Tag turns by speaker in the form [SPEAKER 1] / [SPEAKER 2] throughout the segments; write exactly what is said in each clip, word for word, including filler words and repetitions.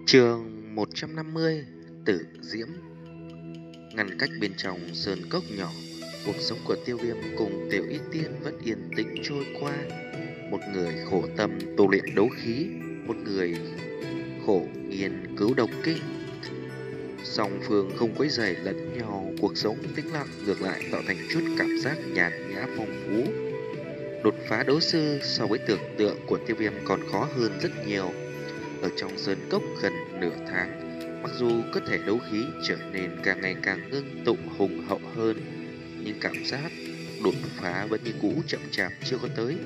[SPEAKER 1] Chương một trăm năm mươi. Tử Diễm. Ngăn cách bên trong sơn cốc nhỏ, cuộc sống của Tiêu Viêm cùng Tiểu Y Tiên vẫn yên tĩnh trôi qua. Một người khổ tâm tu luyện đấu khí, một người khổ nghiên cứu độc kinh. Song phương không quấy rầy lẫn nhau, cuộc sống tĩnh lặng ngược lại tạo thành chút cảm giác nhàn nhã phong phú. Đột phá đấu sư so với tưởng tượng của Tiêu Viêm còn khó hơn rất nhiều. Ở trong sơn cốc gần nửa tháng, mặc dù cơ thể đấu khí trở nên càng ngày càng ngưng tụ hùng hậu hơn, nhưng cảm giác đột phá vẫn như cũ chậm chạp chưa có tới.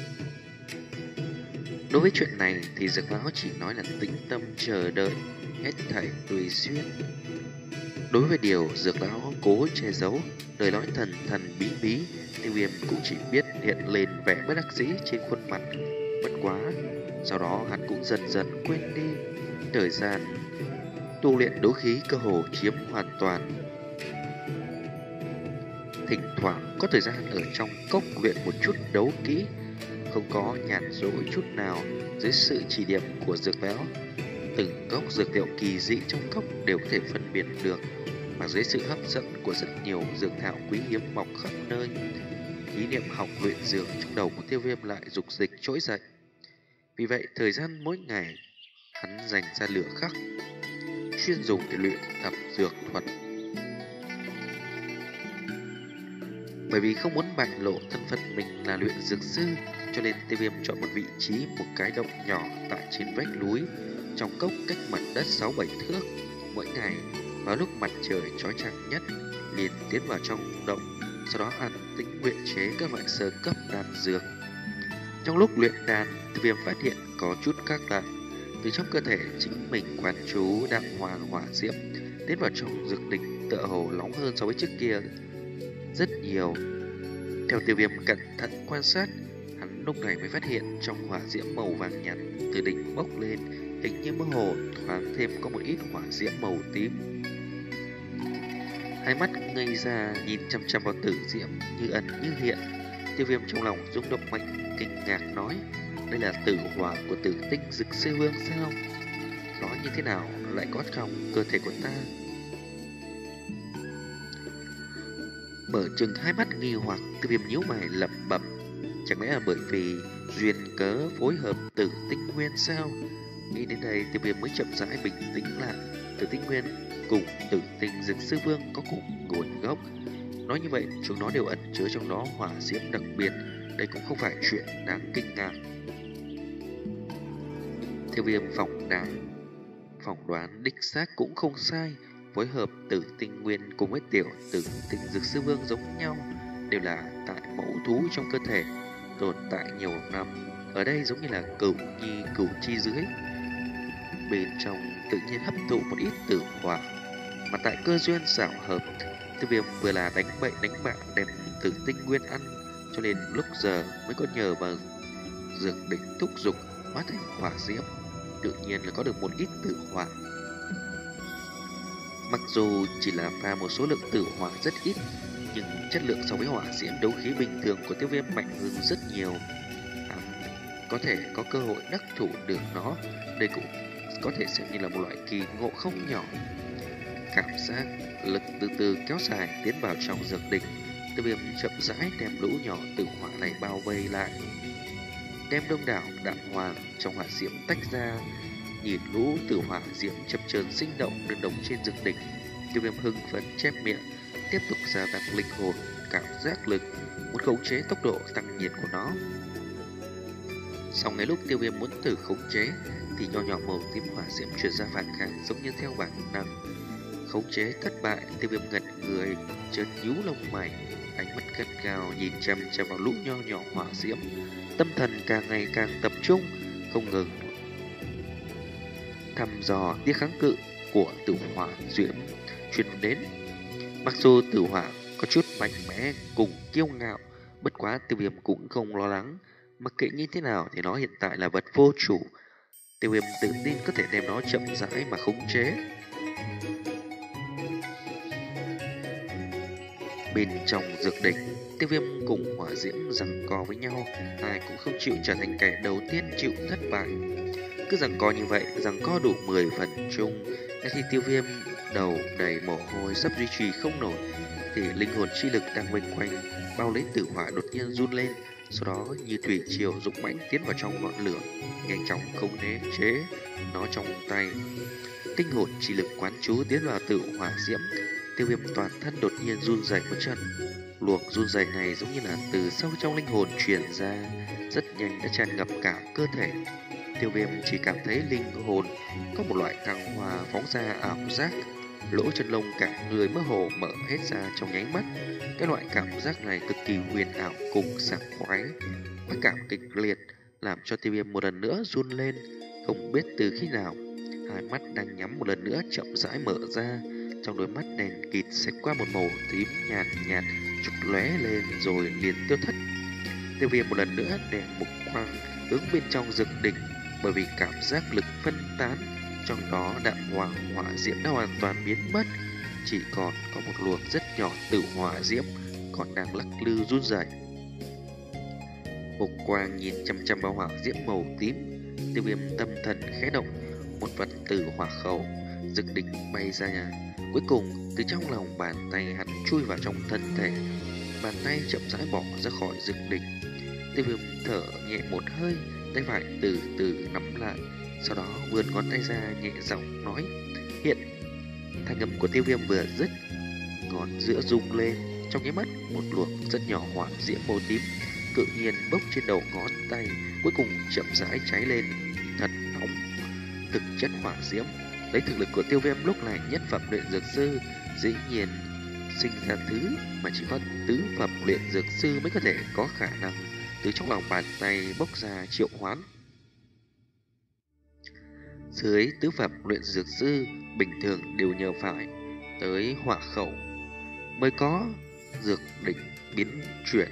[SPEAKER 1] Đối với chuyện này thì Dược Lão chỉ nói là tĩnh tâm chờ đợi, hết thảy tùy duyên. Đối với điều Dược Lão cố che giấu, lời nói thần thần bí bí, Tiêu Viêm cũng chỉ biết hiện lên vẻ bất đắc dĩ trên khuôn mặt. Bất quá, sau đó hắn cũng dần dần quên đi. Thời gian tu luyện đấu khí cơ hồ chiếm hoàn toàn. Thỉnh thoảng có thời gian ở trong cốc luyện một chút đấu kỹ, không có nhàn rỗi chút nào. Dưới sự chỉ điểm của Dược Lão, từng gốc dược liệu kỳ dị trong cốc đều có thể phân biệt được. Mà dưới sự hấp dẫn của rất nhiều dược thảo quý hiếm mọc khắp nơi, ý niệm học luyện dược trong đầu của Tiêu Viêm lại dục dịch trỗi dậy. Vì vậy thời gian mỗi ngày hắn dành ra lửa khắc, chuyên dùng để luyện tập dược thuật. Bởi vì không muốn bại lộ thân phận mình là luyện dược sư, cho nên Tiêu Viêm chọn một vị trí, một cái động nhỏ tại trên vách núi, trong cốc cách mặt đất sáu bảy thước. Mỗi ngày vào lúc mặt trời chói chang nhất, liền tiến vào trong động, sau đó ăn tĩnh luyện chế các loại sơ cấp đan dược. Trong lúc luyện đan, Tiêu Viêm phát hiện có chút khác lạ. Từ trong cơ thể chính mình quán chú đạm hoàng hỏa diễm tiến vào trong dược đỉnh, tựa hồ nóng hơn so với trước kia rất nhiều. Theo Tiêu Viêm cẩn thận quan sát, hắn lúc này mới phát hiện trong hỏa diễm màu vàng nhạt từ đỉnh bốc lên, hình như mơ hồ thoáng thêm có một ít hỏa diễm màu tím. Hai mắt ngây ra nhìn chăm chăm vào tử diễm như ẩn như hiện. Tiêu Viêm trong lòng rung động mạnh, kinh ngạc nói: đây là tử hỏa của Tử Tinh Dực Sư Vương sao? Nó như thế nào lại có trong cơ thể của ta? Mở chừng hai mắt nghi hoặc, Tiêu Viêm nhíu mày lẩm bẩm: chẳng lẽ là bởi vì duyên cớ phối hợp Tử Tinh Nguyên sao? Nghĩ đến đây, Tiêu Viêm mới chậm rãi bình tĩnh lại. Tử Tinh Nguyên cùng Tử Tinh Dực Sư Vương có cùng nguồn gốc. Nói như vậy, chúng nó đều ẩn chứa trong đó hỏa diễm đặc biệt. Đây cũng không phải chuyện đáng kinh ngạc. Tiêu Viêm phỏng đoán, phỏng đoán đích xác cũng không sai. Phối hợp Tử Tinh Nguyên cùng với tiểu Tử Tinh Dực Sư Vương giống nhau, đều là tại mẫu thú trong cơ thể, tồn tại nhiều năm. Ở đây giống như là cửu nhi cửu chi dưới, bên trong tự nhiên hấp thụ một ít tử hỏa. Mà tại cơ duyên xảo hợp, Tiêu Viêm vừa là đánh bậy đánh bạ đem Tử Tinh Nguyên ăn, cho nên lúc giờ mới có nhờ vào dược đỉnh thúc dục hóa thành hỏa diễm, tự nhiên là có được một ít tử hỏa. Mặc dù chỉ là pha một số lượng tử hỏa rất ít, nhưng chất lượng so với hỏa diễm đấu khí bình thường của Tiêu Viêm mạnh hơn rất nhiều. Hắn có thể có cơ hội đắc thủ được nó. Đây cũng có thể xem như là một loại kỳ ngộ không nhỏ. Cảm giác lực từ từ kéo dài tiến vào trong dược đỉnh. Tiêu Viêm chậm rãi đem lũ nhỏ tử hỏa này bao vây lại, đem đông đảo đạm hoàng trong hỏa diễm tách ra. Nhìn lũ tử hỏa diễm chập chờn sinh động đơn đống trên dược đỉnh, Tiêu Viêm hưng phấn chép miệng, tiếp tục gia tăng linh hồn cảm giác lực, muốn khống chế tốc độ tăng nhiệt của nó. Sau ngay lúc Tiêu Viêm muốn thử khống chế, thì nho nhỏ màu tím hỏa diễm truyền ra phản kháng giống như theo bản năng. Khống chế thất bại, Tiêu Viêm ngẩn người, chợt nhíu lông mày, ánh mắt gắt gao nhìn chăm chăm vào lũ nho nhỏ hỏa diễm, tâm thần càng ngày càng tập trung, không ngừng thăm dò tia kháng cự của tử hỏa diễm truyền đến. Mặc dù tử hỏa có chút mạnh mẽ cùng kiêu ngạo, bất quá Tiêu Viêm cũng không lo lắng. Mặc kệ như thế nào thì nó hiện tại là vật vô chủ. Tiêu Viêm tự tin có thể đem nó chậm rãi mà khống chế. Bên trong dược đỉnh, Tiêu Viêm cùng hỏa diễm giằng co với nhau, ai cũng không chịu trở thành kẻ đầu tiên chịu thất bại. Cứ cứ giằng co như vậy, giằng co đủ mười phần chung, ngay khi Tiêu Viêm đầu đầy mồ hôi sắp duy trì không nổi, thì linh hồn chi lực đang quanh quanh bao lấy tử hỏa đột nhiên run lên, sau đó như thủy triều dũng mãnh tiến vào trong ngọn lửa, nhanh chóng khống chế chế nó trong tay. Tinh hồn chi lực quán chú tiến vào tử hỏa diễm, Tiêu Viêm toàn thân đột nhiên run rẩy một trận. Luồng run rẩy này giống như là từ sâu trong linh hồn truyền ra, rất nhanh đã tràn ngập cả cơ thể. Tiêu Viêm chỉ cảm thấy linh hồn có một loại thăng hoa phóng ra ảo giác, lỗ chân lông cả người mơ hồ mở hết ra trong nháy mắt. Cái loại cảm giác này cực kỳ huyền ảo cùng sảng khoái, khoái cảm kịch liệt làm cho Tiêu Viêm một lần nữa run lên, không biết từ khi nào hai mắt đang nhắm một lần nữa chậm rãi mở ra, trong đôi mắt đèn kịt xẹt qua một màu tím nhạt nhạt chụp lóe lên rồi liền tiêu thất. Tiêu Viêm một lần nữa đèn mục quang hướng bên trong rực đỉnh, bởi vì cảm giác lực phân tán trong đó đạm hoàng hỏa diễm đã hoàn toàn biến mất, chỉ còn có một luồng rất nhỏ tử hỏa diễm còn đang lắc lư run rẩy. Mục quang nhìn chăm chăm vào hỏa diễm màu tím, Tiêu Viêm tâm thần khẽ động, một vật tử hỏa khẩu rực đỉnh bay ra nhà. Cuối cùng từ trong lòng bàn tay hắn chui vào trong thân thể, bàn tay chậm rãi bỏ ra khỏi rực đỉnh. Tiêu Viêm thở nhẹ một hơi, tay phải từ từ nắm lại, sau đó vươn ngón tay ra nhẹ giọng nói hiện. Thanh âm của Tiêu Viêm vừa dứt, ngón giữa rung lên, trong nháy mắt một luồng rất nhỏ hỏa diễm màu tím tự nhiên bốc trên đầu ngón tay, cuối cùng chậm rãi cháy lên, thật nóng. Thực chất hỏa diễm, lấy thực lực của Tiêu Viêm lúc này nhất phẩm luyện dược sư, dĩ nhiên sinh ra thứ mà chỉ có tứ phẩm luyện dược sư mới có thể có khả năng từ trong lòng bàn tay bốc ra triệu hoán. Dưới tứ phẩm luyện dược sư bình thường đều nhờ phải tới hỏa khẩu mới có dược đỉnh biến chuyển,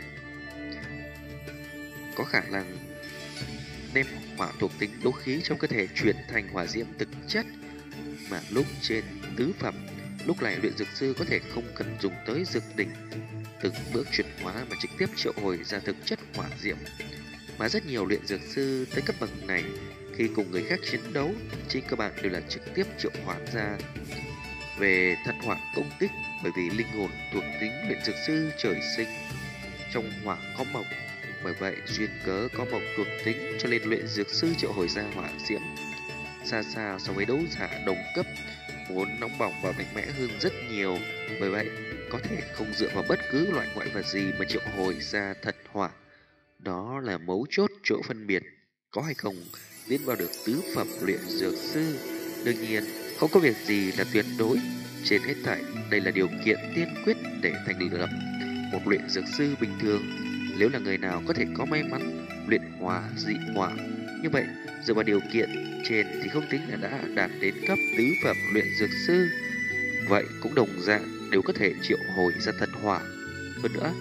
[SPEAKER 1] có khả năng đem hỏa thuộc tính đấu khí trong cơ thể chuyển thành hỏa diễm thực chất, mà lúc trên tứ phẩm, lúc này luyện dược sư có thể không cần dùng tới dược đỉnh, từng bước chuyển hóa mà trực tiếp triệu hồi ra thực chất hỏa diễm. Mà rất nhiều luyện dược sư tới cấp bậc này khi cùng người khác chiến đấu, trên cơ bản đều là trực tiếp triệu hoán ra. Về thật hỏa công tích, bởi vì linh hồn thuộc tính luyện dược sư trời sinh trong hỏa có mộc, bởi vậy duyên cớ có mộc thuộc tính cho nên luyện dược sư triệu hồi ra hỏa diễm xa xa so với đấu giả đồng cấp vốn nóng bỏng và mạnh mẽ hơn rất nhiều. Bởi vậy có thể không dựa vào bất cứ loại ngoại vật gì mà triệu hồi ra thật hỏa. Đó là mấu chốt chỗ phân biệt có hay không tiến vào được tứ phẩm luyện dược sư. Đương nhiên không có việc gì là tuyệt đối, trên hết thảy đây là điều kiện tiên quyết để thành lập một luyện dược sư bình thường. Nếu là người nào có thể có may mắn luyện hỏa dị hỏa như vậy, dựa vào điều kiện trên thì không tính là đã đạt đến cấp tứ phẩm luyện dược sư, vậy cũng đồng dạng đều có thể triệu hồi ra thật hỏa. Hơn nữa,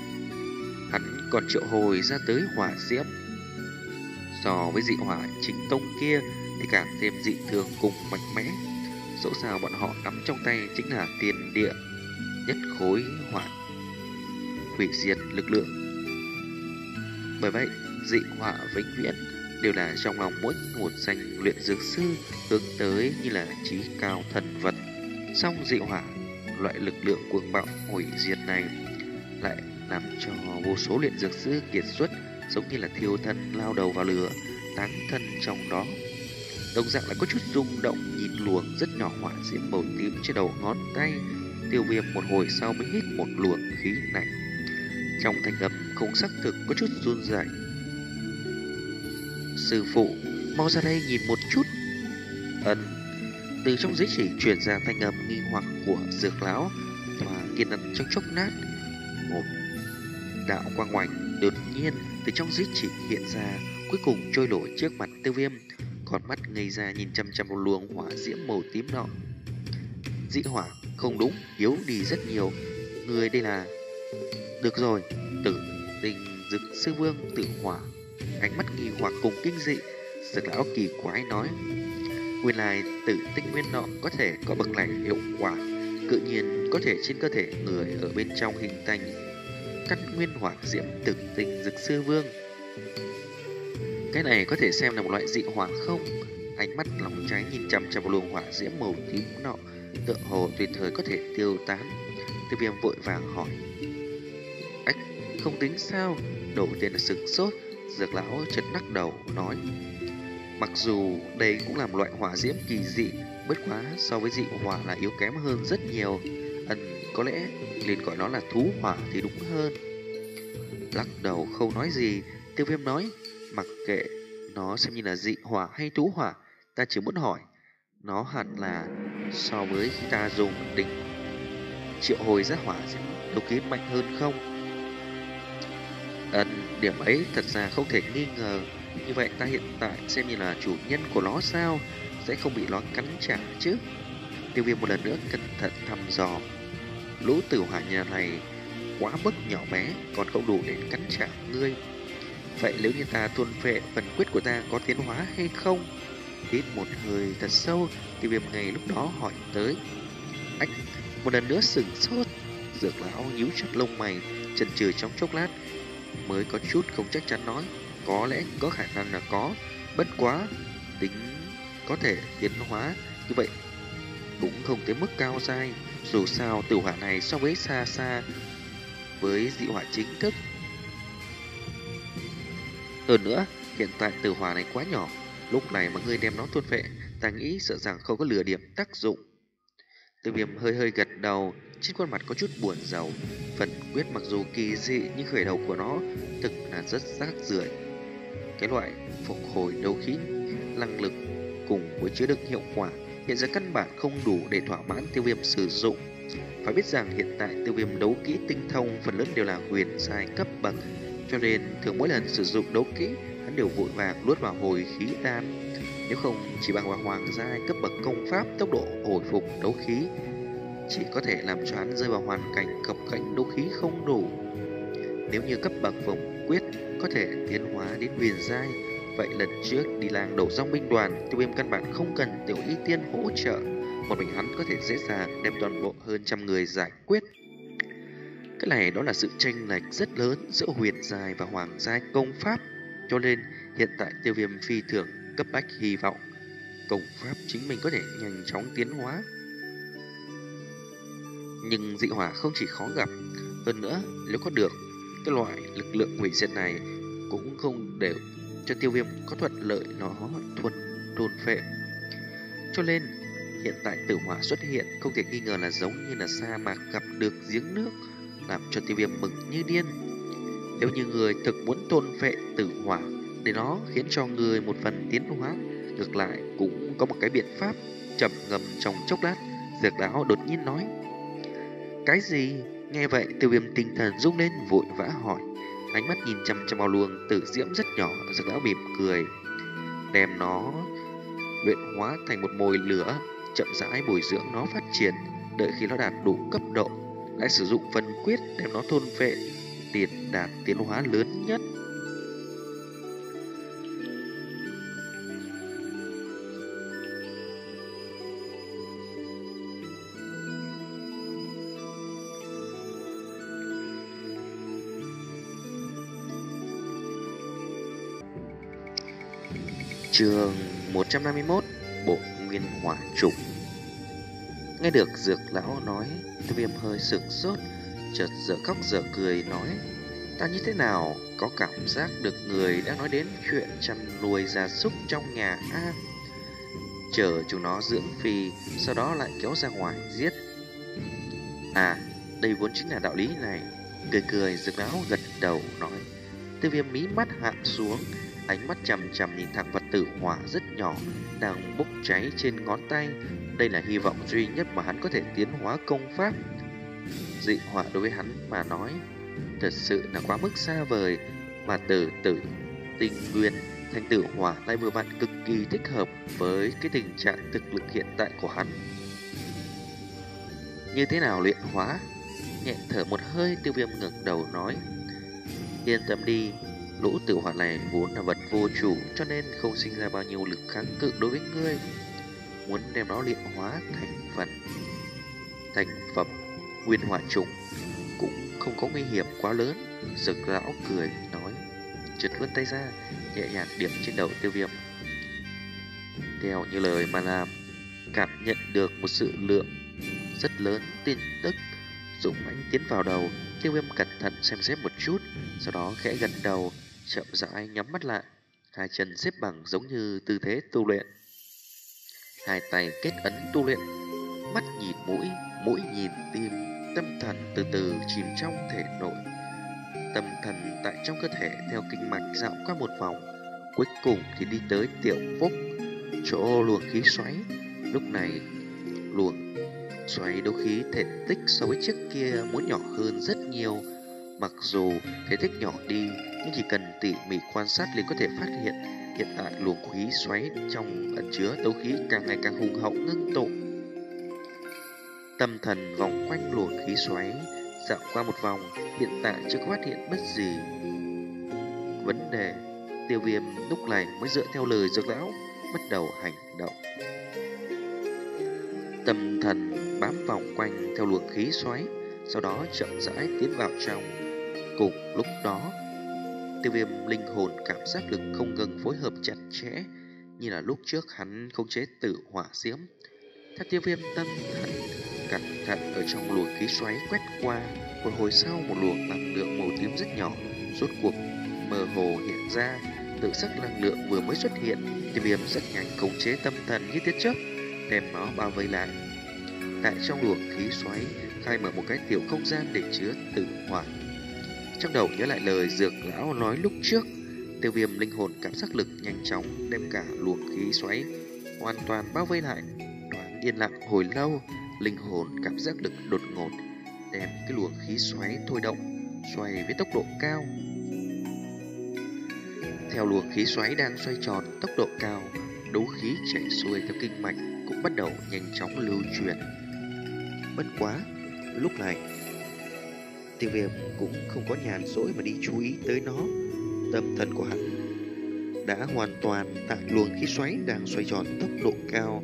[SPEAKER 1] hắn còn triệu hồi ra tới hỏa diễm, so với dị hỏa chính tông kia thì càng thêm dị thường cùng mạnh mẽ. Dẫu sao bọn họ nắm trong tay chính là tiền địa nhất khối hỏa hủy diệt lực lượng. Bởi vậy dị hỏa vĩnh viễn đều là trong lòng mỗi một danh luyện dược sư hướng tới như là trí cao thần vật. Song dị hỏa, loại lực lượng cuồng bạo hủy diệt này lại làm cho vô số luyện dược sư kiệt xuất, giống như là thiêu thân lao đầu vào lửa, táng thân trong đó. Đồng dạng là có chút rung động nhìn luồng rất nhỏ hỏa diễm màu tím trên đầu ngón tay. Tiêu Viêm một hồi sau mới hít một luồng khí lạnh, trong thanh âm không xác thực có chút run rẩy. Sư phụ, mau ra đây nhìn một chút. Ân. Từ trong giới chỉ truyền ra thanh âm nghi hoặc của Dược lão. Tòa kiên ẩn trong chốc lát, một đạo quang oanh đột nhiên từ trong giới chỉ hiện ra, cuối cùng trôi nổi trước mặt Tiêu Viêm. Con mắt ngây ra nhìn chăm chăm một luồng hỏa diễm màu tím nọ. Dị hỏa, không đúng, yếu đi rất nhiều. Người đây là... Được rồi, tử tình dực sư vương tự hỏa. Ánh mắt nghi hoặc cùng kinh dị, Dược lão kỳ quái nói: nguyên lai tử tinh nguyên nọ có thể có bậc này hiệu quả, tự nhiên có thể trên cơ thể người ở bên trong hình thành căn nguyên hỏa diễm tử tinh dực sư vương. Cái này có thể xem là một loại dị hỏa không? Ánh mắt nóng cháy nhìn chằm chằm vào luồng hỏa diễm màu tím nọ, tựa hồ tùy thời có thể tiêu tán. Tiêu Viêm vội vàng hỏi. Ách, không tính sao? Đầu tiên là sửng sốt, Dược lão chợt lắc đầu nói. Mặc dù đây cũng là một loại hỏa diễm kỳ dị, bất quá so với dị hỏa là yếu kém hơn rất nhiều. Ẩn có lẽ nên gọi nó là thú hỏa thì đúng hơn. Lắc đầu không nói gì, Tiêu Viêm nói. Mặc kệ nó xem như là dị hỏa hay thú hỏa, ta chỉ muốn hỏi, nó hẳn là so với khi ta dùng đỉnh triệu hồi ra hỏa diễm đấu khí mạnh hơn không? Ân, điểm ấy thật ra không thể nghi ngờ. Như vậy ta hiện tại xem như là chủ nhân của nó sao? Sẽ không bị nó cắn trả chứ? Tiêu Viêm một lần nữa cẩn thận thăm dò. Lũ tử hỏa nhà này quá mức nhỏ bé, còn không đủ để cắn trả ngươi. Vậy nếu như ta tuôn phệ phần quyết của ta có tiến hóa hay không? Hít một hơi thật sâu, Tiêu Viêm ngay lúc đó hỏi tới. Ách, một lần nữa sửng sốt. Dược lão nhíu chặt lông mày, chần chừ trong chốc lát, mới có chút không chắc chắn nói. Có lẽ có khả năng là có, bất quá tính có thể tiến hóa như vậy cũng không tới mức cao dai. Dù sao tử hỏa này so với xa xa với dị hỏa chính thức. Hơn nữa, hiện tại tử hỏa này quá nhỏ, lúc này mà ngươi đem nó thôn phệ, ta nghĩ sợ rằng không có lừa điểm tác dụng. Tiêu Viêm hơi hơi gật đầu, trên khuôn mặt có chút buồn rầu. Phần quyết mặc dù kỳ dị nhưng khởi đầu của nó thực là rất rác rưởi. Cái loại phục hồi đấu khí năng lực cùng với chứa đựng hiệu quả hiện giờ căn bản không đủ để thỏa mãn Tiêu Viêm sử dụng. Phải biết rằng hiện tại Tiêu Viêm đấu kỹ tinh thông phần lớn đều là huyền giai cấp bậc, cho nên thường mỗi lần sử dụng đấu kỹ hắn đều vội vàng luốt vào hồi khí đan. Nếu không chỉ bằng vào hoàng giai cấp bậc công pháp, tốc độ hồi phục đấu khí chỉ có thể làm cho hắn rơi vào hoàn cảnh cập cảnh đấu khí không đủ. Nếu như cấp bậc vòng quyết có thể tiến hóa đến huyền giai, vậy lần trước đi làng đổ dòng binh đoàn, Tiêu Viêm căn bản không cần Tiểu Y Tiên hỗ trợ, một mình hắn có thể dễ dàng đem toàn bộ hơn trăm người giải quyết. Cái này đó là sự chênh lệch rất lớn giữa huyền giai và hoàng giai công pháp, cho nên hiện tại Tiêu Viêm phi thường cấp bách hy vọng công pháp chính mình có thể nhanh chóng tiến hóa. Nhưng dị hỏa không chỉ khó gặp, hơn nữa nếu có được cái loại lực lượng hủy diệt này cũng không để cho Tiêu Viêm có thuận lợi nó thuần thôn phệ. Cho nên hiện tại tử hỏa xuất hiện không thể nghi ngờ là giống như là sa mạc gặp được giếng nước, làm cho Tiêu Viêm mừng như điên. Nếu như người thực muốn thôn phệ tử hỏa để nó khiến cho người một phần tiến hóa, ngược lại cũng có một cái biện pháp. Trầm ngâm trong chốc lát, Dược lão đột nhiên nói. Cái gì? Nghe vậy Tiêu Viêm tinh thần rung lên, vội vã hỏi. Ánh mắt nhìn chăm chăm vào luồng tử diễm rất nhỏ. Dược lão mỉm cười, đem nó luyện hóa thành một mồi lửa, chậm rãi bồi dưỡng nó phát triển. Đợi khi nó đạt đủ cấp độ, lại sử dụng phần quyết đem nó thôn phệ, tiền đạt tiến hóa lớn nhất. Chương một trăm năm mươi mốt. Bộ Nguyên Hỏa Trùng. Nghe được Dược lão nói, Tiêu Viêm hơi sửng sốt, chợt dở khóc dở cười nói. Ta như thế nào có cảm giác được người đã nói đến chuyện chăn nuôi gia súc trong nhà a. Chờ chúng nó dưỡng phì, sau đó lại kéo ra ngoài giết. À, đây vốn chính là đạo lý này. Cười cười, Dược lão gật đầu nói. Tiêu Viêm mí mắt hạ xuống, ánh mắt chằm chằm nhìn thẳng vật tử hỏa rất nhỏ đang bốc cháy trên ngón tay. Đây là hy vọng duy nhất mà hắn có thể tiến hóa công pháp. Dị hỏa đối với hắn mà nói thật sự là quá mức xa vời, mà từ tử tinh nguyên thành tử hỏa lại vừa vặn cực kỳ thích hợp với cái tình trạng thực lực hiện tại của hắn. Như thế nào luyện hóa? Nhẹ thở một hơi, Tiêu Viêm ngẩng đầu nói. Yên tâm đi, lũ tử hỏa này vốn là vật vô chủ, cho nên không sinh ra bao nhiêu lực kháng cự đối với ngươi. Muốn đem nó luyện hóa thành phần thành phẩm nguyên hỏa trùng cũng không có nguy hiểm quá lớn. Dược lão cười nói, chợt vươn tay ra, nhẹ nhàng điểm trên đầu Tiêu Viêm. Theo như lời mà làm, cảm nhận được một sự lượng rất lớn tin tức dũng mãnh tiến vào đầu. Tiêu Viêm cẩn thận xem xét một chút, sau đó khẽ gật đầu, chậm rãi nhắm mắt lại, hai chân xếp bằng giống như tư thế tu luyện, hai tay kết ấn tu luyện, mắt nhìn mũi, mũi nhìn tim, tâm thần từ từ chìm trong thể nội. Tâm thần tại trong cơ thể theo kinh mạch dạo qua một vòng, cuối cùng thì đi tới tiểu phúc, chỗ luồng khí xoáy. Lúc này luồng xoáy đấu khí thể tích so với trước kia muốn nhỏ hơn rất nhiều. Mặc dù thể tích nhỏ đi, nhưng chỉ cần tỉ mỉ quan sát liền có thể phát hiện hiện tại luồng khí xoáy trong ẩn chứa đấu khí càng ngày càng hùng hậu ngưng tụ. Tâm thần vòng quanh luồng khí xoáy dạo qua một vòng, hiện tại chưa có phát hiện bất gì vấn đề. Tiêu Viêm lúc này mới dựa theo lời dược lão bắt đầu hành động. Tâm thần bám vòng quanh theo luồng khí xoáy, sau đó chậm rãi tiến vào trong. Cùng lúc đó, Tiêu Viêm linh hồn cảm giác lực không ngừng phối hợp chặt chẽ, như là lúc trước hắn khống chế tử hỏa diễm. Theo Tiêu Viêm tâm thần cẩn thận ở trong luồng khí xoáy quét qua, một hồi sau một luồng năng lượng màu tím rất nhỏ rốt cuộc mơ hồ hiện ra. Tự sắc năng lượng vừa mới xuất hiện, Tiêu Viêm rất nhanh khống chế tâm thần như tia chớp, đem nó bao vây lại. Tại trong luồng khí xoáy khai mở một cái tiểu không gian để chứa tử hỏa. Trong đầu nhớ lại lời dược lão nói lúc trước, Tiêu Viêm linh hồn cảm giác lực nhanh chóng đem cả luồng khí xoáy hoàn toàn bao vây lại. Đoán yên lặng hồi lâu, linh hồn cảm giác lực đột ngột đem cái luồng khí xoáy thôi động, xoay với tốc độ cao. Theo luồng khí xoáy đang xoay tròn tốc độ cao, đấu khí chảy xuôi theo kinh mạch cũng bắt đầu nhanh chóng lưu truyền. Bất quá, lúc này Tiêu Viêm cũng không có nhàn rỗi mà đi chú ý tới nó. Tâm thần của hắn đã hoàn toàn tại luồng khí xoáy đang xoay tròn tốc độ cao.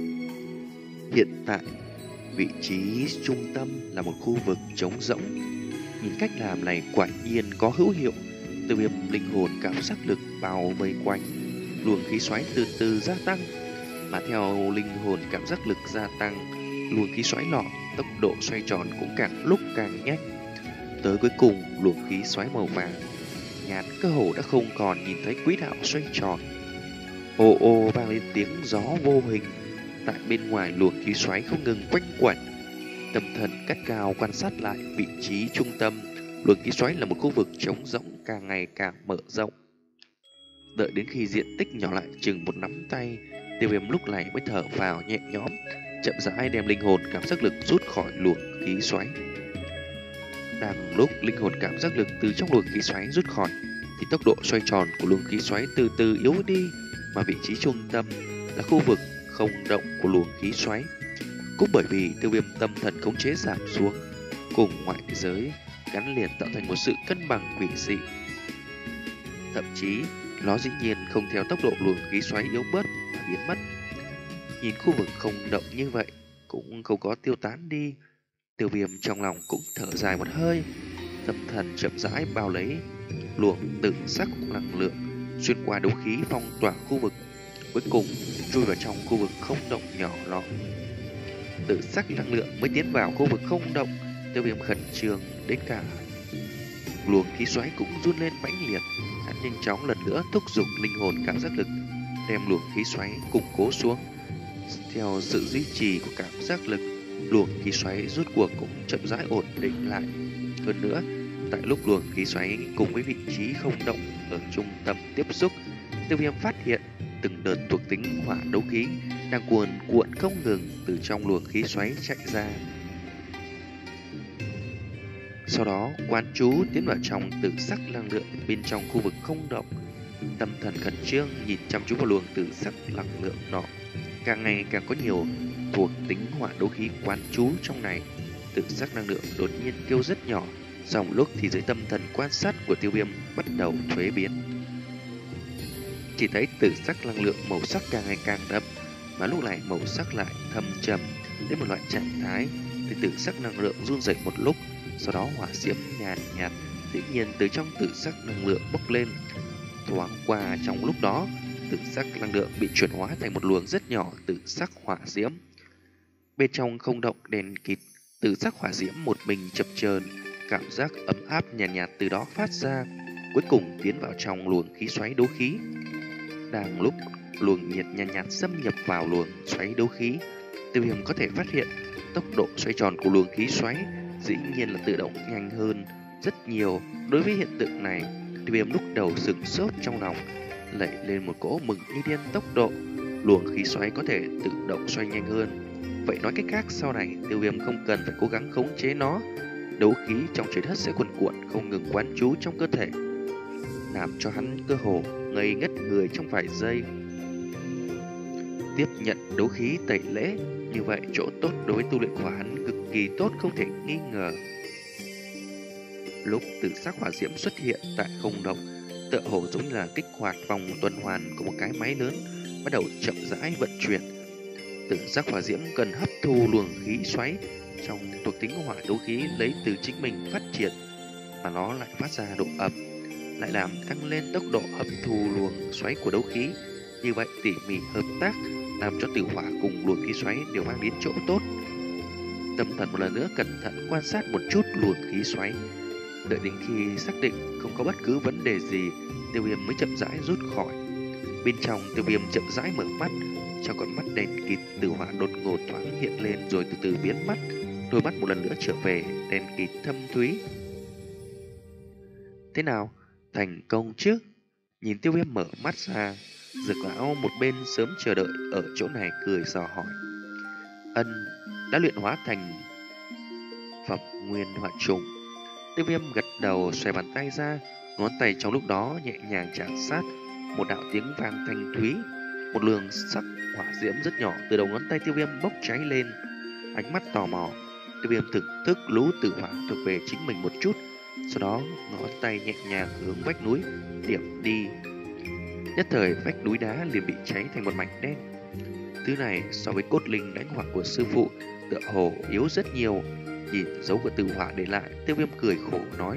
[SPEAKER 1] Hiện tại, vị trí trung tâm là một khu vực trống rỗng. Nhìn cách làm này quả nhiên có hữu hiệu. Tiêu Viêm linh hồn cảm giác lực bao vây quanh, luồng khí xoáy từ từ gia tăng. Mà theo linh hồn cảm giác lực gia tăng, luồng khí xoáy lọ tốc độ xoay tròn cũng càng lúc càng nhanh. Tới cuối cùng, luồng khí xoáy màu vàng nhạt cơ hồ đã không còn nhìn thấy quỹ đạo xoay tròn. Ồ ồ vang lên tiếng gió vô hình. Tại bên ngoài luồng khí xoáy không ngừng quanh quẩn. Tâm thần cắt cao quan sát lại vị trí trung tâm. Luồng khí xoáy là một khu vực trống rỗng càng ngày càng mở rộng. Đợi đến khi diện tích nhỏ lại chừng một nắm tay, Tiêu Viêm lúc này mới thở vào nhẹ nhõm, chậm rãi đem linh hồn cảm giác lực rút khỏi luồng khí xoáy. Đang lúc linh hồn cảm giác lực từ trong luồng khí xoáy rút khỏi, thì tốc độ xoay tròn của luồng khí xoáy từ từ yếu đi, mà vị trí trung tâm là khu vực không động của luồng khí xoáy. Cũng bởi vì Tiêu Viêm tâm thần khống chế giảm xuống, cùng ngoại giới gắn liền tạo thành một sự cân bằng quỷ dị. Thậm chí, nó dĩ nhiên không theo tốc độ luồng khí xoáy yếu bớt mà biến mất. Nhìn khu vực không động như vậy, cũng không có tiêu tán đi. Tiêu Viêm trong lòng cũng thở dài một hơi, tâm thần chậm rãi bao lấy luồng tự sắc năng lượng xuyên qua đấu khí phong tỏa khu vực, cuối cùng chui vào trong khu vực không động nhỏ lọ. Tự sắc năng lượng mới tiến vào khu vực không động. Tiêu Viêm khẩn trương đến cả luồng khí xoáy cũng run lên mãnh liệt. Hắn nhanh chóng lần nữa thúc giục linh hồn cảm giác lực, đem luồng khí xoáy củng cố xuống. Theo sự duy trì của cảm giác lực, luồng khí xoáy rút cuộc cũng chậm rãi ổn định lại. Hơn nữa, tại lúc luồng khí xoáy cùng với vị trí không động ở trung tâm tiếp xúc, Tiêu Viêm phát hiện từng đợt thuộc tính hỏa đấu khí đang cuồn cuộn không ngừng từ trong luồng khí xoáy chạy ra. Sau đó quán chú tiến vào trong tự sắc năng lượng bên trong khu vực không động. Tâm thần khẩn trương nhìn chăm chú vào luồng tự sắc năng lượng nọ. Càng ngày càng có nhiều thuộc tính hỏa đấu khí quán chú trong này. Tự sắc năng lượng đột nhiên kêu rất nhỏ, sau một lúc thì dưới tâm thần quan sát của Tiêu Viêm bắt đầu thuế biến. Chỉ thấy tự sắc năng lượng màu sắc càng ngày càng đậm, mà lúc này màu sắc lại thâm trầm đến một loại trạng thái. Thì tự sắc năng lượng run rẩy một lúc, sau đó hỏa diễm nhàn nhạt dĩ nhiên từ trong tự sắc năng lượng bốc lên. Thoáng qua trong lúc đó, tự sắc năng lượng bị chuyển hóa thành một luồng rất nhỏ tự sắc hỏa diễm. Bên trong không động đèn kịt, tự sắc hỏa diễm một mình chập chờn, cảm giác ấm áp nhàn nhạt, nhạt từ đó phát ra, cuối cùng tiến vào trong luồng khí xoáy đấu khí. Đang lúc luồng nhiệt nhàn nhạt, nhạt xâm nhập vào luồng xoáy đấu khí, Tiêu Viêm có thể phát hiện tốc độ xoay tròn của luồng khí xoáy dĩ nhiên là tự động nhanh hơn rất nhiều. Đối với hiện tượng này, Tiêu Viêm lúc đầu sửng sốt trong lòng, lẩy lên một cỗ mừng như điên. Tốc độ luồng khí xoáy có thể tự động xoay nhanh hơn. Vậy nói cách khác, sau này Tiêu Viêm không cần phải cố gắng khống chế nó, đấu khí trong trời đất sẽ cuồn cuộn không ngừng quán trú trong cơ thể, làm cho hắn cơ hồ ngây ngất người trong vài giây. Tiếp nhận đấu khí tẩy lễ, như vậy chỗ tốt đối với tu luyện của hắn cực kỳ tốt không thể nghi ngờ. Lúc tự sắc hỏa diễm xuất hiện tại không động, tựa hồ giống như là kích hoạt vòng tuần hoàn của một cái máy lớn, bắt đầu chậm rãi vận chuyển. Tự sắc hỏa diễm cần hấp thu luồng khí xoáy trong thuộc tính hỏa đấu khí lấy từ chính mình phát triển, mà nó lại phát ra độ ẩm, lại làm tăng lên tốc độ hấp thu luồng xoáy của đấu khí. Như vậy tỉ mỉ hợp tác làm cho tử hỏa cùng luồng khí xoáy đều mang đến chỗ tốt. Tâm thần một lần nữa cẩn thận quan sát một chút luồng khí xoáy, đợi đến khi xác định không có bất cứ vấn đề gì, Tiêu Viêm mới chậm rãi rút khỏi. Bên trong, Tiêu Viêm chậm rãi mở mắt, trong con mắt đen kịt tử hỏa đột ngột thoáng hiện lên rồi từ từ biến mất, đôi mắt một lần nữa trở về đen kịt thâm thúy. Thế nào, thành công chứ? Nhìn Tiêu Viêm mở mắt ra, Dược lão một bên sớm chờ đợi ở chỗ này cười dò hỏi. Ân, đã luyện hóa thành phẩm nguyên hỏa trùng. Tiêu Viêm gật đầu, xoay bàn tay ra, ngón tay trong lúc đó nhẹ nhàng chạm sát, một đạo tiếng vang thanh thúy, một luồng sắc hỏa diễm rất nhỏ từ đầu ngón tay Tiêu Viêm bốc cháy lên. Ánh mắt tò mò, Tiêu Viêm thực thức lũ tử hỏa thuộc về chính mình một chút, sau đó ngón tay nhẹ nhàng hướng vách núi điểm đi. Nhất thời vách núi đá liền bị cháy thành một mảnh đen. Thứ này so với cốt linh lãnh hỏa của sư phụ tựa hồ yếu rất nhiều. Nhìn dấu của tử hỏa để lại, Tiêu Viêm cười khổ nói: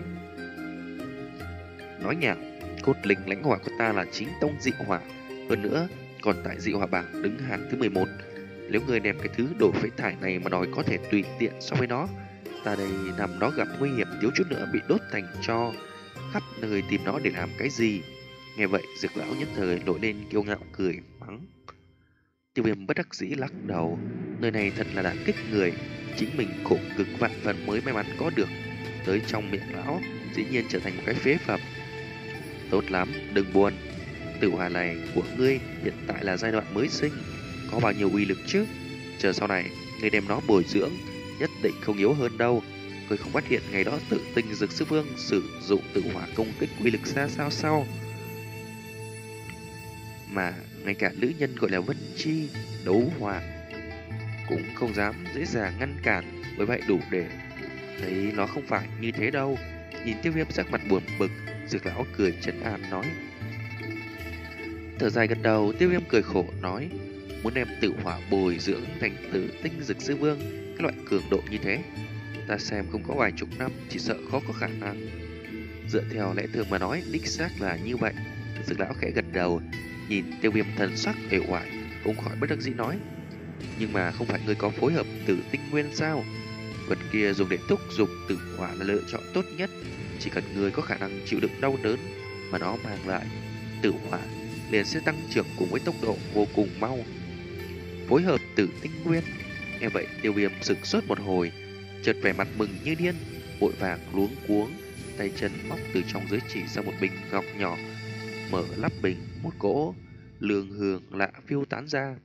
[SPEAKER 1] Nói nhảm, cốt linh lãnh hỏa của ta là chính tông dị hỏa, hơn nữa còn tại dị hỏa bảng đứng hàng thứ mười một. Nếu người đem cái thứ đổ phế thải này mà đòi có thể tùy tiện so với nó, ta đây nằm nó gặp nguy hiểm thiếu chút nữa bị đốt thành tro, khắp nơi tìm nó để làm cái gì? Nghe vậy, Dược lão nhất thời nổi lên kiêu ngạo cười mắng. Tiêu Viêm bất đắc dĩ lắc đầu, nơi này thật là đả kích người, chính mình khổ cực vạn phần mới may mắn có được, tới trong miệng lão dĩ nhiên trở thành một cái phế phẩm. Tốt lắm, đừng buồn, tử hỏa này của ngươi hiện tại là giai đoạn mới sinh, có bao nhiêu uy lực chứ? Chờ sau này ngươi đem nó bồi dưỡng, nhất định không yếu hơn đâu. Ngươi không phát hiện ngày đó Tự Tinh Dược Sư Vương sử dụng tử hỏa công kích uy lực xa sao sao? Mà ngay cả nữ nhân gọi là Vân Chi đấu hòa cũng không dám dễ dàng ngăn cản, bởi vậy đủ để thấy nó không phải như thế đâu. Nhìn Tiêu Viêm sắc mặt buồn bực, Dược lão cười trấn an nói. Thở dài gật đầu, Tiêu Viêm cười khổ nói: Muốn đem tử hỏa bồi dưỡng thành Tử Tinh Dược Sư Vương, cái loại cường độ như thế, ta xem không có vài chục năm, chỉ sợ khó có khả năng. Dựa theo lẽ thường mà nói, đích xác là như vậy. Dược lão khẽ gật đầu, nhìn Tiêu Viêm thần sắc uể oải, không khỏi bất đắc dĩ nói: Nhưng mà không phải ngươi có phối hợp tử tinh nguyên sao? Vật kia dùng để thúc dục tử hỏa là lựa chọn tốt nhất. Chỉ cần ngươi có khả năng chịu đựng đau đớn mà nó mang lại, tử hỏa liền sẽ tăng trưởng cùng với tốc độ vô cùng mau. Phối hợp tử tinh nguyên. Nghe vậy, Tiêu Viêm sửng sốt một hồi, chợt vẻ mặt mừng như điên, vội vàng luống cuống, tay chân móc từ trong dưới chỉ ra một bình ngọc nhỏ, mở lắp bình, một cỗ lương hương lạ phiêu tán ra.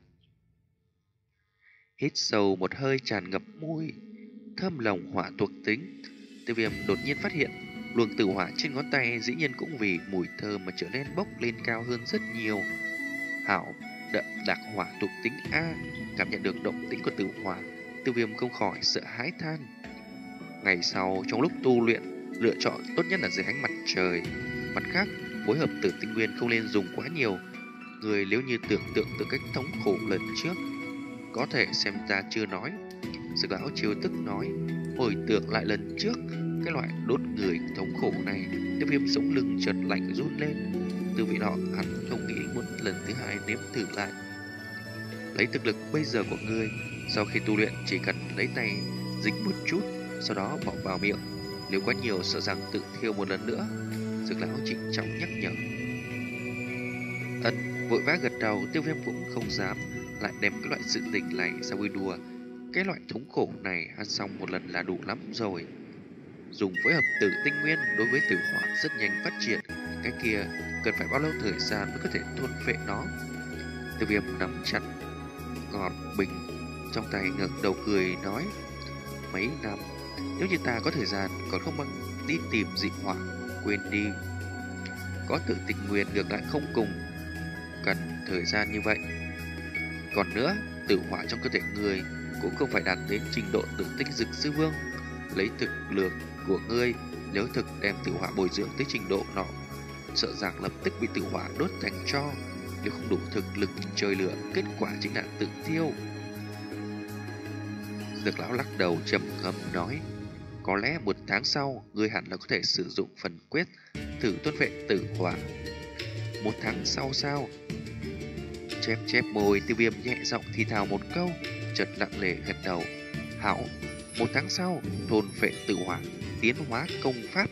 [SPEAKER 1] Hít sâu một hơi tràn ngập mùi thơm lồng hỏa thuộc tính, Tiêu Viêm đột nhiên phát hiện luồng tử hỏa trên ngón tay dĩ nhiên cũng vì mùi thơm mà trở nên bốc lên cao hơn rất nhiều. Hảo đậm đặc hỏa thuộc tính A. Cảm nhận được động tĩnh của tử hỏa, Tiêu Viêm không khỏi sợ hãi than. Ngày sau trong lúc tu luyện, lựa chọn tốt nhất là dưới ánh mặt trời. Mặt khác, phối hợp tử tinh nguyên không nên dùng quá nhiều. Người nếu như tưởng tượng từ cách thống khổ lần trước, có thể xem ta chưa nói. Dược lão chiêu tức nói, hồi tưởng lại lần trước cái loại đốt người thống khổ này, Tiêu Viêm sống lưng chợt lạnh run lên. tư vị nọ hắn không nghĩ muốn lần thứ hai nếm thử lại. Lấy thực lực bây giờ của ngươi, sau khi tu luyện chỉ cần lấy tay dính một chút, sau đó bỏ vào miệng. Nếu quá nhiều sợ rằng tự thiêu một lần nữa. Dược lão trịnh trọng nhắc nhở. Ân vội vã gật đầu. Tiêu Viêm cũng không dám lại đem cái loại sự tình này ra vui đùa. Cái loại thống khổ này ăn xong một lần là đủ lắm rồi. Dùng phối hợp tử tinh nguyên đối với tử hỏa rất nhanh phát triển. Cái kia cần phải bao lâu thời gian mới có thể thôn phệ nó. Tiêu Viêm nắm chặt ngọt bình trong tay, ngẩng đầu cười nói: mấy năm, nếu như ta có thời gian còn không bằng đi tìm dị hỏa. Quên đi, có tự tình nguyên ngược lại không cùng cần thời gian như vậy. Còn nữa, tử hỏa trong cơ thể người cũng không phải đạt đến trình độ tự tinh dực sư vương. Lấy thực lực của ngươi, nếu thực đem tử hỏa bồi dưỡng tới trình độ nọ, sợ rằng lập tức bị tử hỏa đốt thành tro. Nếu không đủ thực lực trời lửa, kết quả chính là tự thiêu. Dược lão lắc đầu trầm ngâm nói: có lẽ một tháng sau, ngươi hẳn là có thể sử dụng phần quyết thử tuân vệ tử hỏa. Một tháng sau sao? Chép chép môi, Tiêu Viêm nhẹ giọng thì thào một câu, chợt lặng lẽ gật đầu. Hảo, một tháng sau, thôn phệ tử hỏa, tiến hóa công pháp.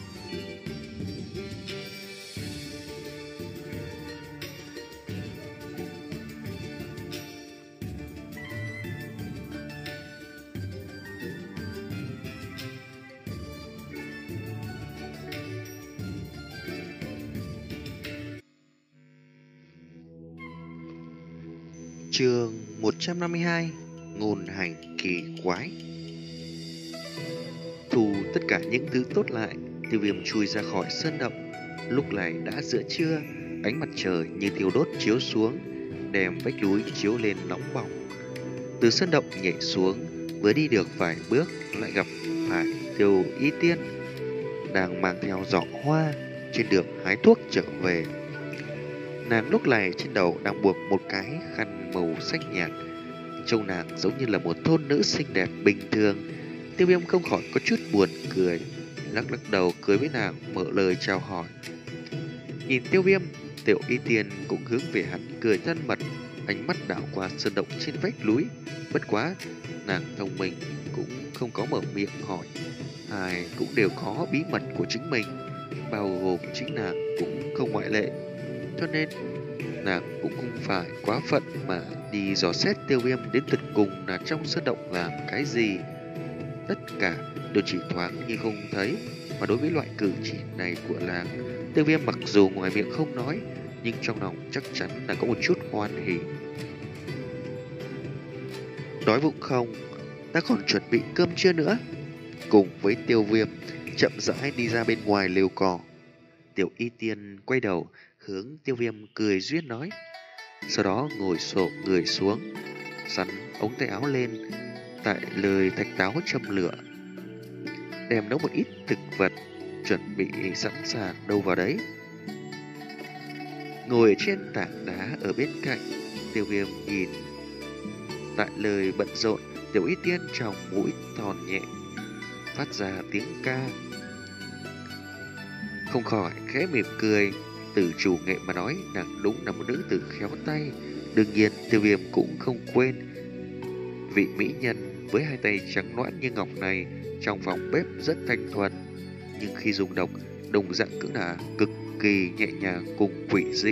[SPEAKER 1] Chương một trăm năm mươi hai. Ngôn hành kỳ quái. Thu tất cả những thứ tốt lại, Tiêu Viêm chui ra khỏi sơn động. Lúc này đã giữa trưa, ánh mặt trời như thiêu đốt chiếu xuống, đem vách núi chiếu lên nóng bỏng. Từ sơn động nhảy xuống, vừa đi được vài bước lại gặp phải Tiêu Y Tiên đang mang theo giỏ hoa trên đường hái thuốc trở về. Nàng lúc này trên đầu đang buộc một cái khăn màu xanh nhạt, trông nàng giống như là một thôn nữ xinh đẹp bình thường. Tiêu Viêm không khỏi có chút buồn cười, lắc lắc đầu cười với nàng, mở lời chào hỏi. Nhìn Tiêu Viêm, Tiểu Y Tiên cũng hướng về hắn cười thân mật, ánh mắt đảo qua sơn động trên vách núi. Bất quá nàng thông minh cũng không có mở miệng hỏi, ai cũng đều có bí mật của chính mình, bao gồm chính nàng cũng không ngoại lệ. Cho nên nàng cũng không phải quá phận mà đi dò xét Tiêu Viêm đến tận cùng là trong sơn động làm cái gì. Tất cả đều chỉ thoáng như không thấy. Mà đối với loại cử chỉ này của nàng, Tiêu Viêm mặc dù ngoài miệng không nói, nhưng trong lòng chắc chắn là có một chút hoan hỉ. Đói bụng không? Ta còn chuẩn bị cơm trưa nữa. Cùng với Tiêu Viêm chậm rãi đi ra bên ngoài lều cỏ, Tiểu Y Tiên quay đầu hướng Tiêu Viêm cười duyên nói, sau đó ngồi xổm người xuống, sắn ống tay áo lên, tại lời thạch táo châm lửa, đem nấu một ít thực vật, chuẩn bị sẵn sàng đâu vào đấy. Ngồi trên tảng đá ở bên cạnh, Tiêu Viêm nhìn tại lời bận rộn Tiểu Y Tiên trong mũi thòn nhẹ phát ra tiếng ca, không khỏi khẽ mỉm cười. Từ chủ nghệ mà nói, nàng đúng là một nữ tử khéo tay. Đương nhiên Tiêu Viêm cũng không quên vị mỹ nhân với hai tay trắng nõn như ngọc này trong phòng bếp rất thanh thuần, nhưng khi dùng độc đồng dạng cũng là cực kỳ nhẹ nhàng cùng quỷ dị.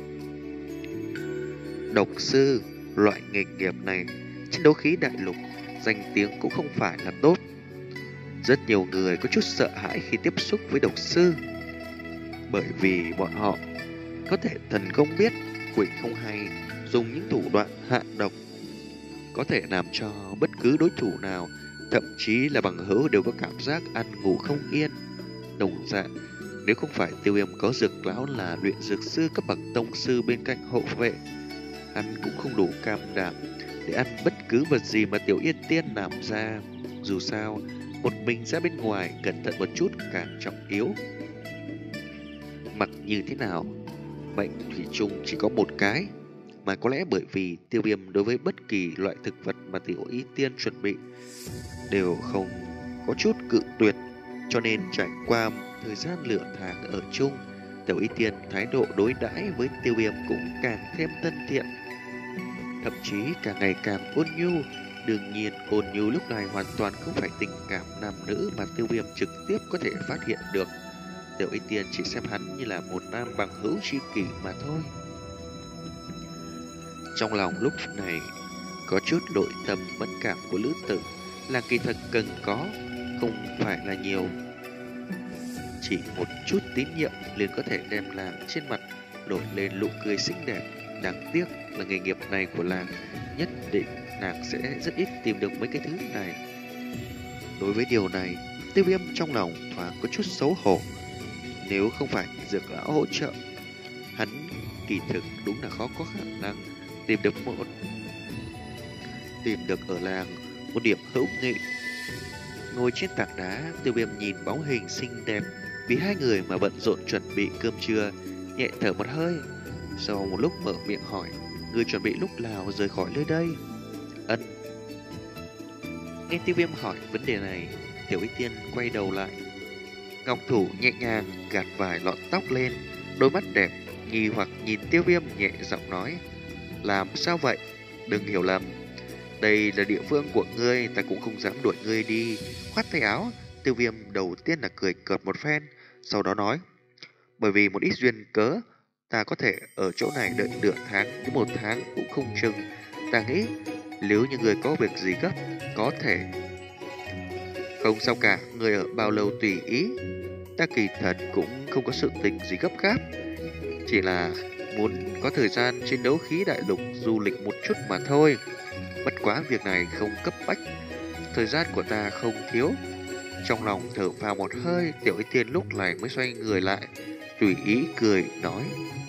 [SPEAKER 1] Độc sư, loại nghề nghiệp này trên đấu khí đại lục danh tiếng cũng không phải là tốt. Rất nhiều người có chút sợ hãi khi tiếp xúc với độc sư, bởi vì bọn họ có thể thần không biết quỷ không hay, dùng những thủ đoạn hạ độc có thể làm cho bất cứ đối thủ nào, thậm chí là bằng hữu đều có cảm giác ăn ngủ không yên. Đồng dạng, nếu không phải Tiêu Viêm có dược lão là luyện dược sư cấp bậc tông sư bên cạnh hộ vệ, hắn cũng không đủ cam đảm để ăn bất cứ vật gì mà Tiểu Yên Tiên làm ra. Dù sao, một mình ra bên ngoài cẩn thận một chút càng trọng yếu. Mặc như thế nào, bệnh thủy chung chỉ có một cái, mà có lẽ bởi vì Tiêu Viêm đối với bất kỳ loại thực vật mà Tiểu Y Tiên chuẩn bị đều không có chút cự tuyệt, cho nên trải qua thời gian lửa tháng ở chung, Tiểu Y Tiên thái độ đối đãi với Tiêu Viêm cũng càng thêm thân thiện, thậm chí càng ngày càng ôn nhu. Đương nhiên, ôn nhu lúc này hoàn toàn không phải tình cảm nam nữ mà Tiêu Viêm trực tiếp có thể phát hiện được. Tiểu Y Tiên chỉ xem hắn như là một nam bằng hữu tri kỷ mà thôi. Trong lòng lúc này có chút nội tâm mẫn cảm của lữ tử là kỳ thật cần có, không phải là nhiều. Chỉ một chút tín nhiệm liền có thể đem làng trên mặt nổi lên nụ cười xinh đẹp. Đáng tiếc là nghề nghiệp này của làng, nhất định nàng sẽ rất ít tìm được mấy cái thứ này. Đối với điều này, Tiêu Viêm trong lòng thoáng có chút xấu hổ. Nếu không phải Dược Lão hỗ trợ, hắn kỳ thực đúng là khó có khả năng tìm được một tìm được ở làng một điểm hữu nghị. Ngồi trên tảng đá, Tiêu Viêm nhìn bóng hình xinh đẹp vì hai người mà bận rộn chuẩn bị cơm trưa, nhẹ thở một hơi. Sau một lúc mở miệng hỏi, người chuẩn bị lúc nào rời khỏi nơi đây? Ân. Nghe Tiêu Viêm hỏi vấn đề này, Tiểu Y Tiên quay đầu lại, ngọc thủ nhẹ nhàng gạt vài lọn tóc lên, đôi mắt đẹp nghi hoặc nhìn Tiêu Viêm, nhẹ giọng nói: làm sao vậy? Đừng hiểu lầm, đây là địa phương của ngươi, ta cũng không dám đuổi ngươi đi. Khoát tay áo, Tiêu Viêm đầu tiên là cười cợt một phen, sau đó nói: bởi vì một ít duyên cớ, ta có thể ở chỗ này đợi nửa tháng đến một tháng cũng không chừng. Ta nghĩ nếu như người có việc gì gấp, có thể không sao cả, người ở bao lâu tùy ý. Ta kỳ thật cũng không có sự tình gì gấp gáp, chỉ là muốn có thời gian trên đấu khí đại lục du lịch một chút mà thôi. Bất quá việc này không cấp bách, thời gian của ta không thiếu. Trong lòng thở phào một hơi, Tiểu Y Tiên lúc này mới xoay người lại, tùy ý cười nói: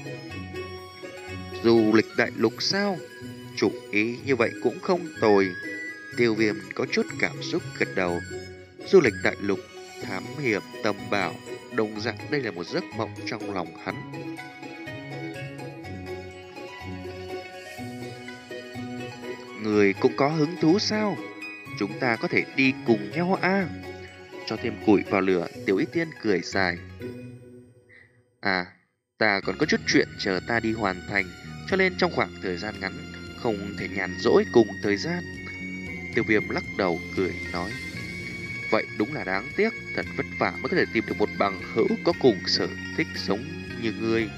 [SPEAKER 1] du lịch đại lục sao? Chủ ý như vậy cũng không tồi. Tiêu Viêm có chút cảm xúc gật đầu. Du lịch đại lục, thám hiểm tầm bảo, đồng dạng đây là một giấc mộng trong lòng hắn. Người cũng có hứng thú sao? Chúng ta có thể đi cùng nhau à? Cho thêm củi vào lửa, Tiểu Y Tiên cười dài. À, ta còn có chút chuyện chờ ta đi hoàn thành, cho nên trong khoảng thời gian ngắn không thể nhàn rỗi cùng thời gian. Tiêu Viêm lắc đầu cười nói: vậy đúng là đáng tiếc, thật vất vả mới có thể tìm được một bằng hữu có cùng sở thích sống như ngươi.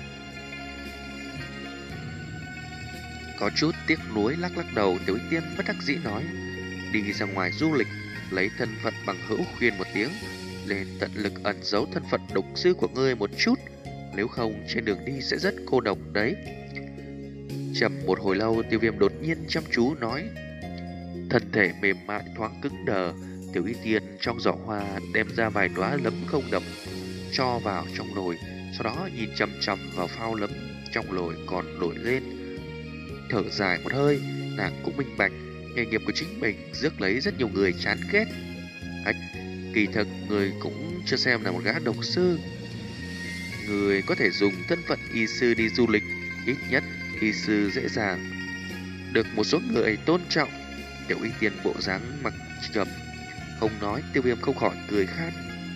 [SPEAKER 1] Có chút tiếc nuối lắc lắc đầu, Tiểu Y Tiên bất đắc dĩ nói: đi ra ngoài du lịch, lấy thân phận bằng hữu khuyên một tiếng, nên tận lực ẩn giấu thân phận độc sư của ngươi một chút, nếu không trên đường đi sẽ rất cô độc đấy. Chậm một hồi lâu, Tiêu Viêm đột nhiên chăm chú nói. Thân thể mềm mại thoáng cứng đờ, Tiểu Y Tiên trong giỏ hoa đem ra vài đóa lấm không đậm cho vào trong nồi, sau đó nhìn chằm chằm vào phao lấm trong nồi còn nổi lên. Thở dài một hơi, nàng cũng minh bạch nghề nghiệp của chính mình rước lấy rất nhiều người chán ghét. Ách, kỳ thực người cũng chưa xem là một gã độc sư. Người có thể dùng thân phận y sư đi du lịch, ít nhất y sư dễ dàng được một số người tôn trọng. Tiểu Y Tiên bộ dáng mặc trầm không nói, Tiêu Viêm không khỏi cười khan.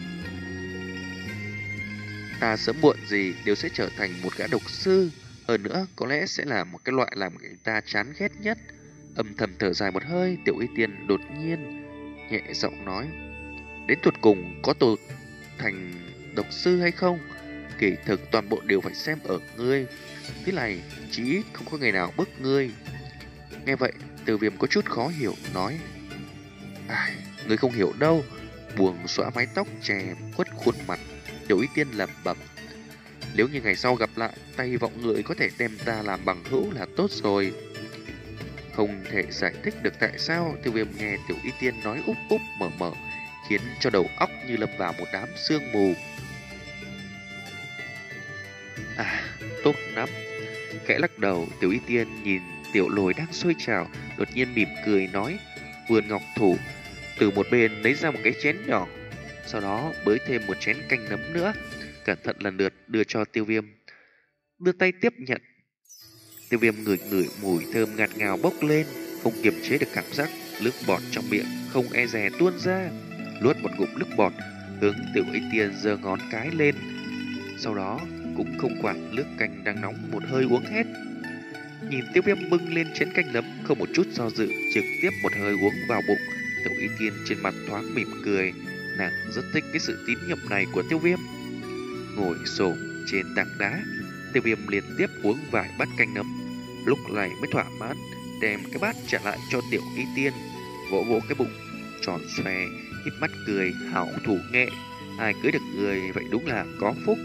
[SPEAKER 1] Ta sớm muộn gì đều sẽ trở thành một gã độc sư, hơn nữa có lẽ sẽ là một cái loại làm người ta chán ghét nhất. Âm thầm thở dài một hơi, Tiểu Y Tiên đột nhiên nhẹ giọng nói: đến tuột cùng có tôi thành độc sư hay không, kỳ thực toàn bộ đều phải xem ở ngươi. Thế này chí ít không có ngày nào bức ngươi. Nghe vậy, Tiêu Viêm có chút khó hiểu nói: ai, ngươi không hiểu đâu. Buông xõa mái tóc che khuất khuôn mặt, Tiểu Y Tiên lẩm bẩm: nếu như ngày sau gặp lại, tay vọng người có thể đem ta làm bằng hữu là tốt rồi. Không thể giải thích được tại sao Tiêu Viêm nghe Tiểu Y Tiên nói úp úp mở mở, khiến cho đầu óc như lâm vào một đám sương mù. À, tốt lắm. Khẽ lắc đầu, Tiểu Y Tiên nhìn Tiểu Lôi đang sôi trào, đột nhiên mỉm cười nói, vươn ngọc thủ từ một bên lấy ra một cái chén nhỏ, sau đó bới thêm một chén canh nấm nữa, cẩn thận lần lượt đưa cho Tiêu Viêm. Đưa tay tiếp nhận. Tiêu Viêm ngửi ngửi mùi thơm ngạt ngào bốc lên, không kiềm chế được cảm giác nước bọt trong miệng không e dè tuôn ra, nuốt một ngụm nước bọt, hướng Tiểu Y Tiên giơ ngón cái lên, sau đó cũng không quản nước canh đang nóng, một hơi uống hết. Nhìn Tiêu Viêm bưng lên chén canh nấm, không một chút do dự, trực tiếp một hơi uống vào bụng. Tiểu Y Tiên trên mặt thoáng mỉm cười, nàng rất thích cái sự tín nhiệm này của Tiêu Viêm. Ngồi xổm trên tảng đá, Tiêu Viêm liên tiếp uống vài bát canh nấm, lúc này mới thỏa mãn, đem cái bát trả lại cho Tiểu Y Tiên, vỗ vỗ cái bụng tròn xoe, híp mắt cười, hảo thủ nghệ. Ai cưới được người vậy đúng là có phúc.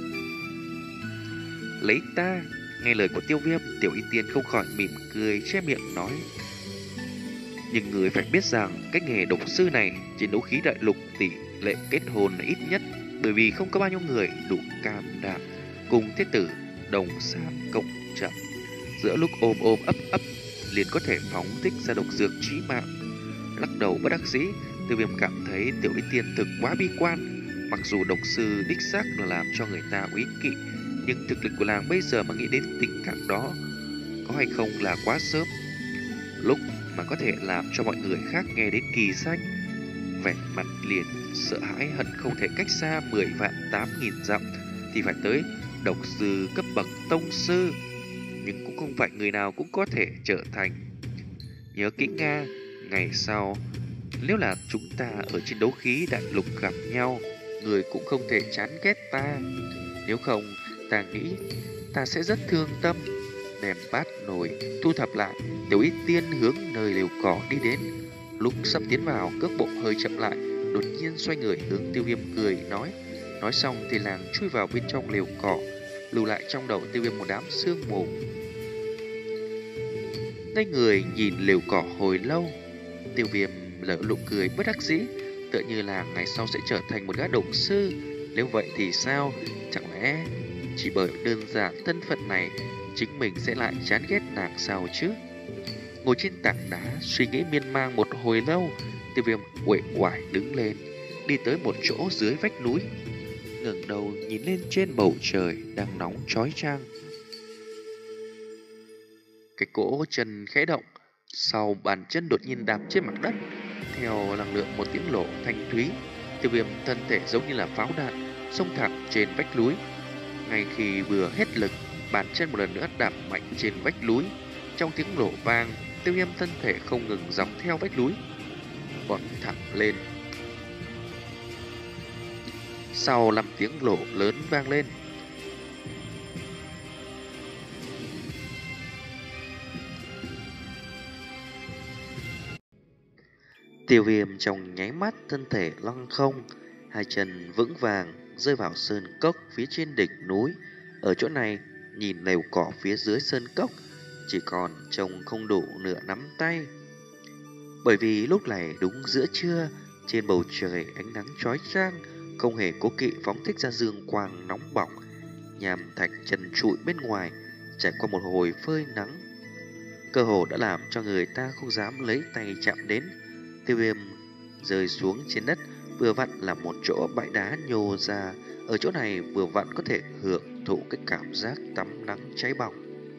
[SPEAKER 1] Lấy ta. Nghe lời của Tiêu Viêm, Tiểu Y Tiên không khỏi mỉm cười che miệng nói: nhưng người phải biết rằng cái nghề độc sư này trên đấu khí đại lục tỷ lệ kết hôn là ít nhất, bởi vì không có bao nhiêu người đủ cam đảm cùng thế tử đồng sam cộng chậm. Giữa lúc ôm ôm ấp ấp liền có thể phóng thích ra độc dược chí mạng. Lắc đầu bất đắc dĩ, Tiêu Viêm cảm thấy Tiểu Y Tiên thực quá bi quan. Mặc dù độc sư đích xác là làm cho người ta úy kỵ, nhưng thực lực của nàng bây giờ mà nghĩ đến tình cảm đó có hay không là quá sớm. Lúc mà có thể làm cho mọi người khác nghe đến kỳ danh, vẻ mặt liền sợ hãi hận không thể cách xa mười vạn tám nghìn dặm thì phải tới độc sư cấp bậc tông sư. Nhưng cũng không phải người nào cũng có thể trở thành. Nhớ kỹ Nga, ngày sau nếu là chúng ta ở trên đấu khí đại lục gặp nhau, người cũng không thể chán ghét ta. Nếu không, ta nghĩ ta sẽ rất thương tâm. Đem bát nồi thu thập lại, Tiểu Y Tiên hướng nơi lều cỏ đi đến. Lúc sắp tiến vào, cước bộ hơi chậm lại, đột nhiên xoay người hướng Tiêu Viêm cười nói. Nói xong thì nàng chui vào bên trong lều cỏ, lưu lại trong đầu Tiêu Viêm một đám sương mù. Ngây người nhìn lều cỏ hồi lâu, Tiêu Viêm lỡ nụ cười bất đắc dĩ, tựa như là ngày sau sẽ trở thành một gã độc sư. Nếu vậy thì sao? Chẳng lẽ chỉ bởi đơn giản thân phận này chính mình sẽ lại chán ghét nàng sao chứ? Ngồi trên tảng đá suy nghĩ miên man một hồi lâu, Tiêu Viêm uể oải đứng lên, đi tới một chỗ dưới vách núi, ngẩng đầu nhìn lên trên bầu trời đang nóng chói chang. Cái cỗ chân khẽ động, sau bàn chân đột nhiên đạp trên mặt đất, theo năng lượng một tiếng nổ thanh thúy, Tiêu Viêm thân thể giống như là pháo đạn xông thẳng trên vách núi. Ngay khi vừa hết lực, bàn chân một lần nữa đạp mạnh trên vách núi. Trong tiếng nổ vang, Tiêu Viêm thân thể không ngừng dọc theo vách núi vọt thẳng lên. Sau năm tiếng nổ lớn vang lên, Tiêu Viêm trong nháy mắt thân thể lăng không, hai chân vững vàng rơi vào sơn cốc phía trên đỉnh núi. Ở chỗ này, nhìn lều cỏ phía dưới sơn cốc chỉ còn trông không đủ nửa nắm tay. Bởi vì lúc này đúng giữa trưa, trên bầu trời ánh nắng chói chang, không hề cố kỵ phóng thích ra dương quang nóng bỏng, nhằm thạch trần trụi bên ngoài. Trải qua một hồi phơi nắng, cơ hồ đã làm cho người ta không dám lấy tay chạm đến. Tiêu Viêm rơi xuống trên đất, vừa vặn là một chỗ bãi đá nhô ra. Ở chỗ này vừa vặn có thể hưởng thụ cái cảm giác tắm nắng cháy bỏng.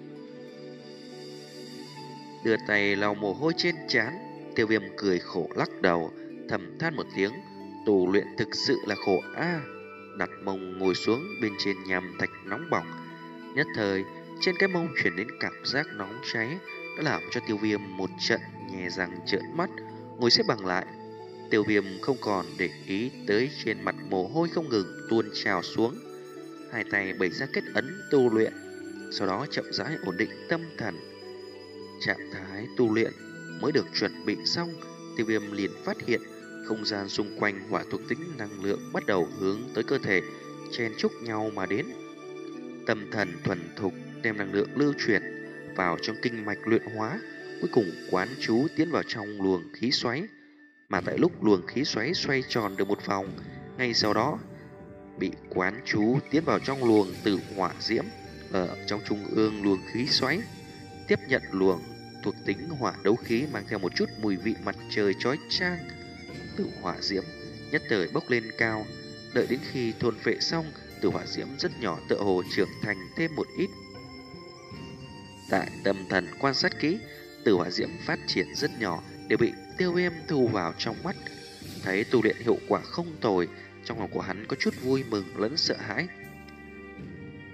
[SPEAKER 1] Đưa tay lau mồ hôi trên trán, Tiêu Viêm cười khổ lắc đầu, thầm than một tiếng. Tu luyện thực sự là khổ a. À. Đặt mông ngồi xuống bên trên nham thạch nóng bỏng, nhất thời trên cái mông chuyển đến cảm giác nóng cháy, đã làm cho Tiêu Viêm một trận nhè răng trợn mắt. Ngồi xếp bằng lại, Tiêu Viêm không còn để ý tới trên mặt mồ hôi không ngừng tuôn trào xuống. Hai tay bày ra kết ấn tu luyện, sau đó chậm rãi ổn định tâm thần. Trạng thái tu luyện mới được chuẩn bị xong, Tiêu Viêm liền phát hiện không gian xung quanh hỏa thuộc tính năng lượng bắt đầu hướng tới cơ thể, chen chúc nhau mà đến. Tâm thần thuần thục đem năng lượng lưu chuyển vào trong kinh mạch luyện hóa, cuối cùng quán chú tiến vào trong luồng khí xoáy. Mà tại lúc luồng khí xoáy xoay tròn được một vòng, ngay sau đó bị quán chú tiến vào trong luồng tử hỏa diễm ở trong trung ương luồng khí xoáy, tiếp nhận luồng thuộc tính hỏa đấu khí mang theo một chút mùi vị mặt trời chói chang. Tử hỏa diễm nhất thời bốc lên cao, đợi đến khi thôn phệ xong, tử hỏa diễm rất nhỏ tựa hồ trưởng thành thêm một ít. Tại tâm thần quan sát kỹ, tử hỏa diễm phát triển rất nhỏ đều bị Tiêu Viêm thu vào trong mắt. Thấy tu luyện hiệu quả không tồi, trong lòng của hắn có chút vui mừng lẫn sợ hãi.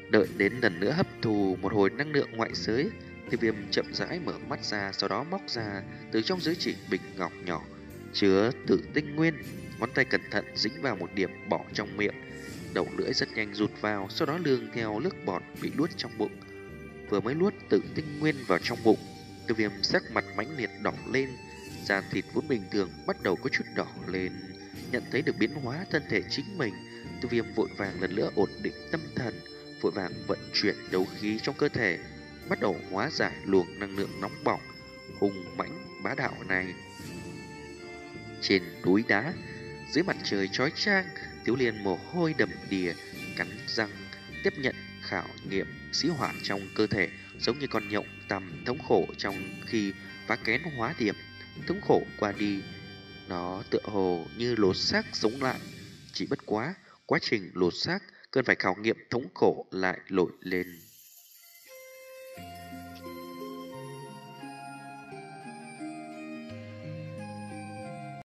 [SPEAKER 1] Đợi đến lần nữa hấp thụ một hồi năng lượng ngoại giới, Tiêu Viêm chậm rãi mở mắt ra, sau đó móc ra từ trong giới chỉ bình ngọc nhỏ chứa tử tinh nguyên, ngón tay cẩn thận dính vào một điểm bỏ trong miệng. Đầu lưỡi rất nhanh rụt vào, sau đó lương theo nước bọt bị nuốt trong bụng. Vừa mới nuốt tử tinh nguyên vào trong bụng, Tiêu Viêm sắc mặt mãnh liệt đỏ lên, da thịt vốn bình thường bắt đầu có chút đỏ lên. Nhận thấy được biến hóa thân thể chính mình, Tiêu Viêm vội vàng lần nữa ổn định tâm thần, vội vàng vận chuyển đấu khí trong cơ thể, bắt đầu hóa giải luồng năng lượng nóng bỏng hùng mãnh bá đạo này. Trên núi đá, dưới mặt trời chói chang, Tiếu Liên mồ hôi đầm đìa, cắn răng tiếp nhận khảo nghiệm sĩ hỏa trong cơ thể, giống như con nhộng tầm thống khổ trong khi phá kén hóa điểm. Thống khổ qua đi, nó tựa hồ như lột xác sống lại. Chỉ bất quá, quá trình lột xác cần phải khảo nghiệm thống khổ lại nổi lên.